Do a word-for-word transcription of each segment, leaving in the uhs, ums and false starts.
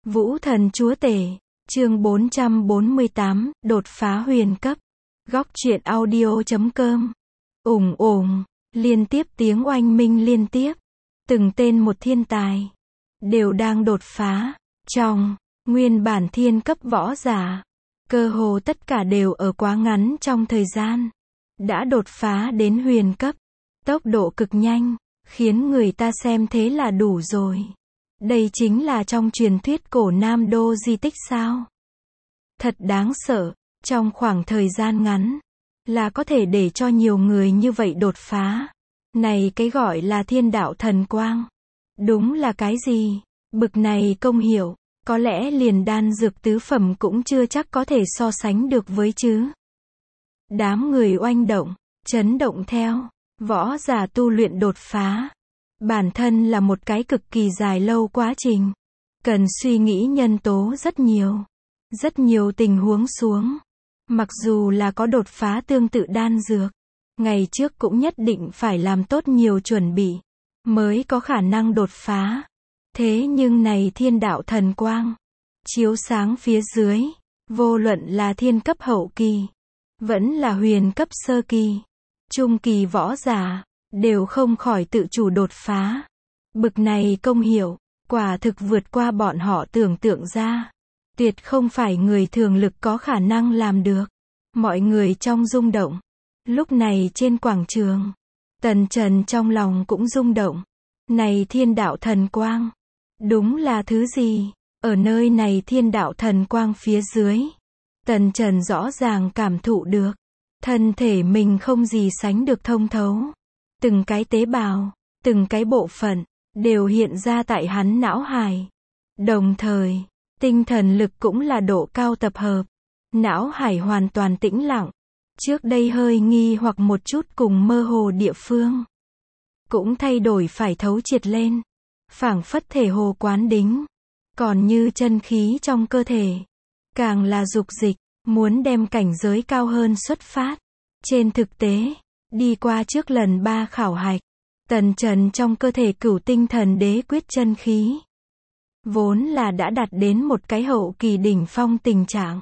Vũ thần chúa tể, chương bốn trăm bốn mươi tám, đột phá huyền cấp. Góc truyện audio chấm com. Ủng ủng, liên tiếp tiếng oanh minh liên tiếp. Từng tên một thiên tài, đều đang đột phá. Trong, nguyên bản thiên cấp võ giả, cơ hồ tất cả đều ở quá ngắn trong thời gian. Đã đột phá đến huyền cấp. Tốc độ cực nhanh, khiến người ta xem thế là đủ rồi. Đây chính là trong truyền thuyết cổ Nam Đô di tích sao? Thật đáng sợ, trong khoảng thời gian ngắn, là có thể để cho nhiều người như vậy đột phá. Này cái gọi là thiên đạo thần quang. Đúng là cái gì? Bực này công hiệu, có lẽ liền đan dược tứ phẩm cũng chưa chắc có thể so sánh được với chứ. Đám người oanh động, chấn động theo, võ giả tu luyện đột phá. Bản thân là một cái cực kỳ dài lâu quá trình. Cần suy nghĩ nhân tố rất nhiều. Rất nhiều tình huống xuống. Mặc dù là có đột phá tương tự đan dược, ngày trước cũng nhất định phải làm tốt nhiều chuẩn bị, mới có khả năng đột phá. Thế nhưng này thiên đạo thần quang, chiếu sáng phía dưới, vô luận là thiên cấp hậu kỳ, vẫn là huyền cấp sơ kỳ, trung kỳ võ giả, đều không khỏi tự chủ đột phá. Bực này công hiệu, quả thực vượt qua bọn họ tưởng tượng ra. Tuyệt không phải người thường lực có khả năng làm được. Mọi người trong rung động. Lúc này trên quảng trường, Tần Trần trong lòng cũng rung động. Này thiên đạo thần quang, đúng là thứ gì? Ở nơi này thiên đạo thần quang phía dưới, Tần Trần rõ ràng cảm thụ được. Thân thể mình không gì sánh được thông thấu. Từng cái tế bào, từng cái bộ phận, đều hiện ra tại hắn não hải. Đồng thời, tinh thần lực cũng là độ cao tập hợp. Não hải hoàn toàn tĩnh lặng. Trước đây hơi nghi hoặc một chút cùng mơ hồ địa phương, cũng thay đổi phải thấu triệt lên. Phảng phất thể hồ quán đính. Còn như chân khí trong cơ thể, càng là dục dịch, muốn đem cảnh giới cao hơn xuất phát. Trên thực tế, đi qua trước lần ba khảo hạch, Tần Trần trong cơ thể cửu tinh thần đế quyết chân khí, vốn là đã đạt đến một cái hậu kỳ đỉnh phong tình trạng.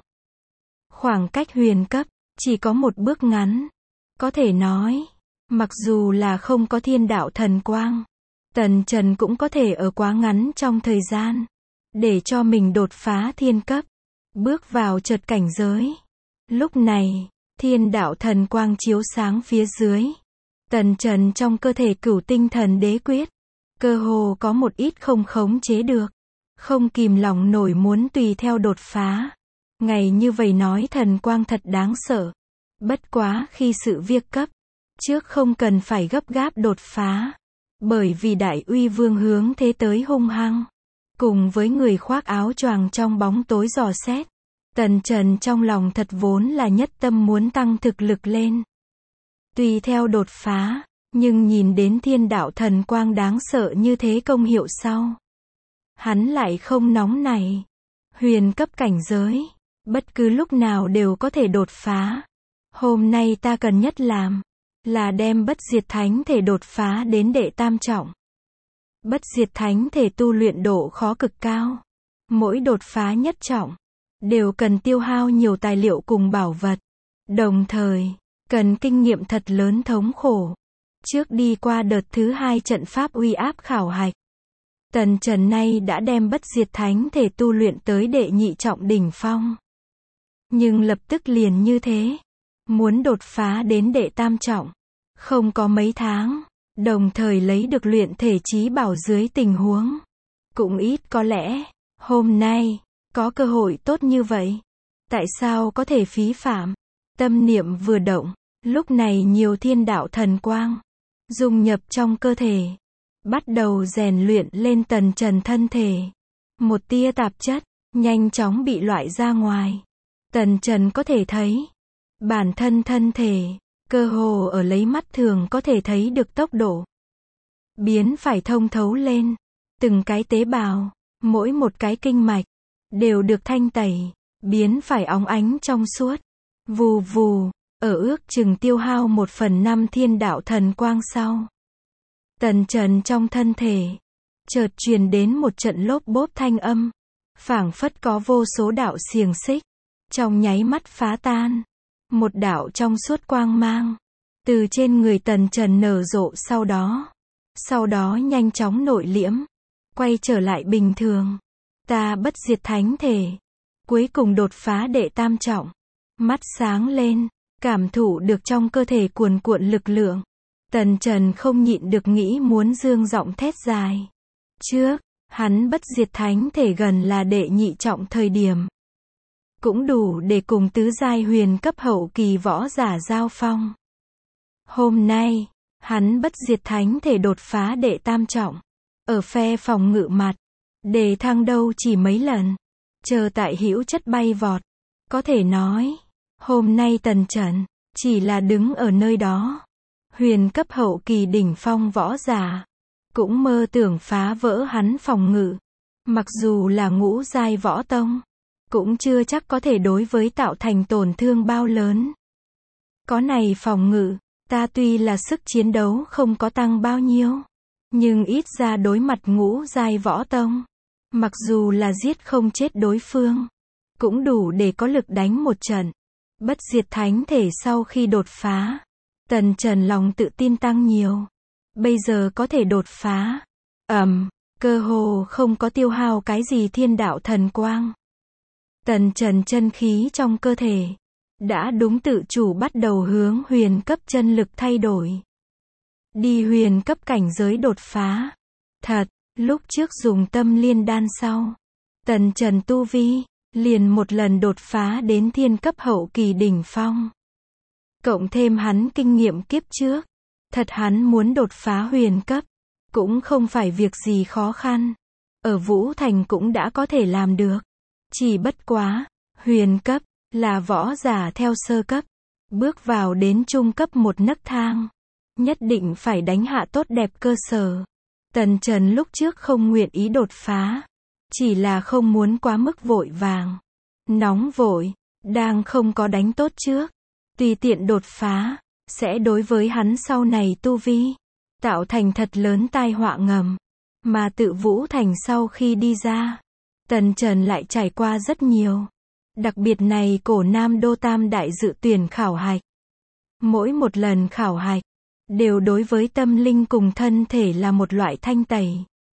Khoảng cách huyền cấp, chỉ có một bước ngắn. Có thể nói, mặc dù là không có thiên đạo thần quang, Tần Trần cũng có thể ở quá ngắn trong thời gian, để cho mình đột phá thiên cấp, bước vào chợt cảnh giới. Lúc này, thiên đạo thần quang chiếu sáng phía dưới. Tần Trần trong cơ thể cửu tinh thần đế quyết, cơ hồ có một ít không khống chế được. Không kìm lòng nổi muốn tùy theo đột phá. Ngày như vậy nói thần quang thật đáng sợ. Bất quá khi sự việc cấp, trước không cần phải gấp gáp đột phá. Bởi vì đại uy vương hướng thế tới hung hăng. Cùng với người khoác áo choàng trong bóng tối dò xét. Tần Trần trong lòng thật vốn là nhất tâm muốn tăng thực lực lên. Tùy theo đột phá, nhưng nhìn đến thiên đạo thần quang đáng sợ như thế công hiệu sau, hắn lại không nóng nảy. Huyền cấp cảnh giới, bất cứ lúc nào đều có thể đột phá. Hôm nay ta cần nhất làm, là đem bất diệt thánh thể đột phá đến đệ tam trọng. Bất diệt thánh thể tu luyện độ khó cực cao. Mỗi đột phá nhất trọng, đều cần tiêu hao nhiều tài liệu cùng bảo vật. Đồng thời, cần kinh nghiệm thật lớn thống khổ. Trước đi qua đợt thứ hai trận pháp uy áp khảo hạch, Tần Trần nay đã đem bất diệt thánh thể tu luyện tới đệ nhị trọng đỉnh phong. Nhưng lập tức liền như thế, muốn đột phá đến đệ tam trọng, không có mấy tháng, đồng thời lấy được luyện thể chí bảo dưới tình huống, cũng ít có lẽ. Hôm nay, có cơ hội tốt như vậy, tại sao có thể phí phạm? Tâm niệm vừa động, lúc này nhiều thiên đạo thần quang dung nhập trong cơ thể, bắt đầu rèn luyện lên Tần Trần thân thể. Một tia tạp chất nhanh chóng bị loại ra ngoài. Tần Trần có thể thấy, bản thân thân thể, cơ hồ ở lấy mắt thường có thể thấy được tốc độ biến phải thông thấu lên. Từng cái tế bào, mỗi một cái kinh mạch, đều được thanh tẩy, biến phải óng ánh trong suốt. Vù vù, ở ước chừng tiêu hao một phần năm thiên đạo thần quang sau, Tần Trần trong thân thể, chợt truyền đến một trận lốp bốp thanh âm. phảng phất có vô số đạo xiềng xích, trong nháy mắt phá tan. Một đạo trong suốt quang mang, từ trên người Tần Trần nở rộ sau đó. Sau đó nhanh chóng nội liễm, quay trở lại bình thường. Ta bất diệt thánh thể. Cuối cùng đột phá đệ tam trọng. Mắt sáng lên, cảm thụ được trong cơ thể cuồn cuộn lực lượng. Tần Trần không nhịn được nghĩ muốn dương giọng thét dài. Trước, hắn bất diệt thánh thể gần là đệ nhị trọng thời điểm. Cũng đủ để cùng tứ giai huyền cấp hậu kỳ võ giả giao phong. Hôm nay, hắn bất diệt thánh thể đột phá đệ tam trọng. Ở phe phòng ngự mặt, đề thăng đâu chỉ mấy lần. Chờ tại hữu chất bay vọt. Có thể nói, hôm nay Tần Trần chỉ là đứng ở nơi đó. Huyền cấp hậu kỳ đỉnh phong võ giả, cũng mơ tưởng phá vỡ hắn phòng ngự. Mặc dù là ngũ giai võ tông, cũng chưa chắc có thể đối với tạo thành tổn thương bao lớn. Có này phòng ngự, ta tuy là sức chiến đấu không có tăng bao nhiêu, nhưng ít ra đối mặt ngũ giai võ tông, mặc dù là giết không chết đối phương, cũng đủ để có lực đánh một trận. Bất diệt thánh thể sau khi đột phá, Tần Trần lòng tự tin tăng nhiều. Bây giờ có thể đột phá. Ầm, um, cơ hồ không có tiêu hao cái gì thiên đạo thần quang. Tần Trần chân khí trong cơ thể đã đúng tự chủ bắt đầu hướng huyền cấp chân lực thay đổi. Đi huyền cấp cảnh giới đột phá. Thật, lúc trước dùng tâm liên đan sau, Tần Trần tu vi liền một lần đột phá đến thiên cấp hậu kỳ đỉnh phong. Cộng thêm hắn kinh nghiệm kiếp trước, thật hắn muốn đột phá huyền cấp, cũng không phải việc gì khó khăn. Ở Vũ Thành cũng đã có thể làm được. Chỉ bất quá, huyền cấp, là võ giả theo sơ cấp, bước vào đến trung cấp một nấc thang. Nhất định phải đánh hạ tốt đẹp cơ sở. Tần Trần lúc trước không nguyện ý đột phá, chỉ là không muốn quá mức vội vàng, nóng vội, đang không có đánh tốt trước. Tùy tiện đột phá, sẽ đối với hắn sau này tu vi, tạo thành thật lớn tai họa ngầm. Mà tự Vũ Thành sau khi đi ra, Tần Trần lại trải qua rất nhiều. Đặc biệt này cổ Nam Đô Tam đại dự tuyển khảo hạch. Mỗi một lần khảo hạch, đều đối với tâm linh cùng thân thể là một loại thanh tẩy.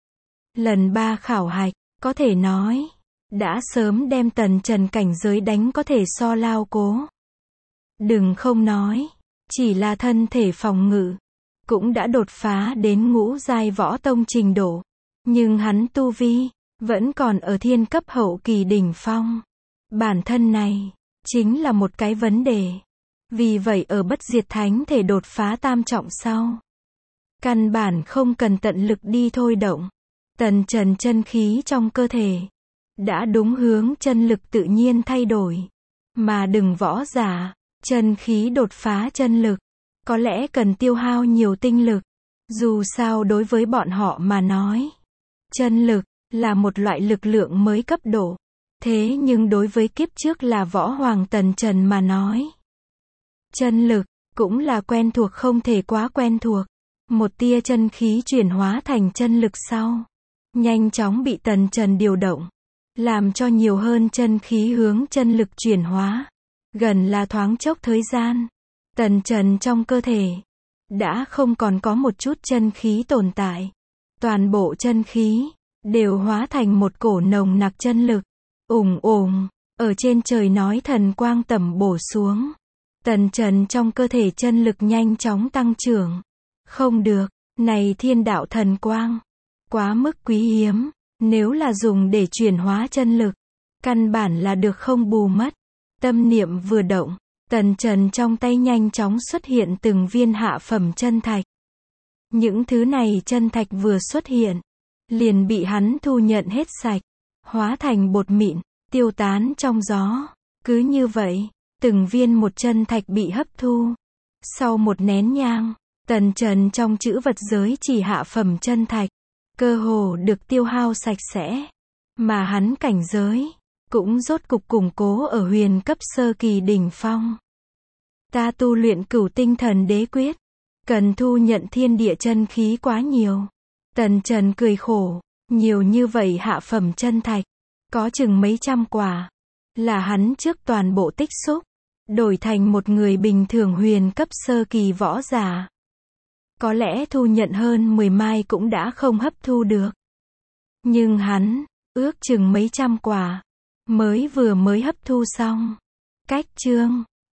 Lần ba khảo hạch, có thể nói, đã sớm đem Tần Trần cảnh giới đánh có thể so lao cố. Đừng không nói, chỉ là thân thể phòng ngự, cũng đã đột phá đến ngũ giai võ tông trình độ. Nhưng hắn tu vi, vẫn còn ở thiên cấp hậu kỳ đỉnh phong. Bản thân này, chính là một cái vấn đề. Vì vậy ở bất diệt thánh thể đột phá tam trọng sau, căn bản không cần tận lực đi thôi động. Tần Trần chân khí trong cơ thể, đã đúng hướng chân lực tự nhiên thay đổi. Mà đừng võ giả, chân khí đột phá chân lực, có lẽ cần tiêu hao nhiều tinh lực. Dù sao đối với bọn họ mà nói, chân lực là một loại lực lượng mới cấp độ. Thế nhưng đối với kiếp trước là võ hoàng Tần Trần mà nói, chân lực cũng là quen thuộc không thể quá quen thuộc. Một tia chân khí chuyển hóa thành chân lực sau, nhanh chóng bị Tần Trần điều động, làm cho nhiều hơn chân khí hướng chân lực chuyển hóa. Gần là thoáng chốc thời gian, Tần Trần trong cơ thể đã không còn có một chút chân khí tồn tại. Toàn bộ chân khí đều hóa thành một cổ nồng nặc chân lực. Ùng ùng, ở trên trời nói thần quang tẩm bổ xuống. Tần Trần trong cơ thể chân lực nhanh chóng tăng trưởng. Không được, này thiên đạo thần quang, quá mức quý hiếm. Nếu là dùng để chuyển hóa chân lực, căn bản là được không bù mất. Tâm niệm vừa động, Tần Trần trong tay nhanh chóng xuất hiện từng viên hạ phẩm chân thạch. Những thứ này chân thạch vừa xuất hiện, liền bị hắn thu nhận hết sạch, hóa thành bột mịn, tiêu tán trong gió. Cứ như vậy, từng viên một chân thạch bị hấp thu. Sau một nén nhang, Tần Trần trong chữ vật giới chỉ hạ phẩm chân thạch, cơ hồ được tiêu hao sạch sẽ. Mà hắn cảnh giới, cũng rốt cục củng cố ở huyền cấp sơ kỳ đỉnh phong. Ta tu luyện cửu tinh thần đế quyết, cần thu nhận thiên địa chân khí quá nhiều. Tần Trần cười khổ, nhiều như vậy hạ phẩm chân thạch, Có chừng mấy trăm quả. Là hắn trước toàn bộ tích xúc. Đổi thành một người bình thường huyền cấp sơ kỳ võ giả. Có lẽ thu nhận hơn mười mai cũng đã không hấp thu được. Nhưng hắn, ước chừng mấy trăm quả. Mới vừa mới hấp thu xong. Cách chương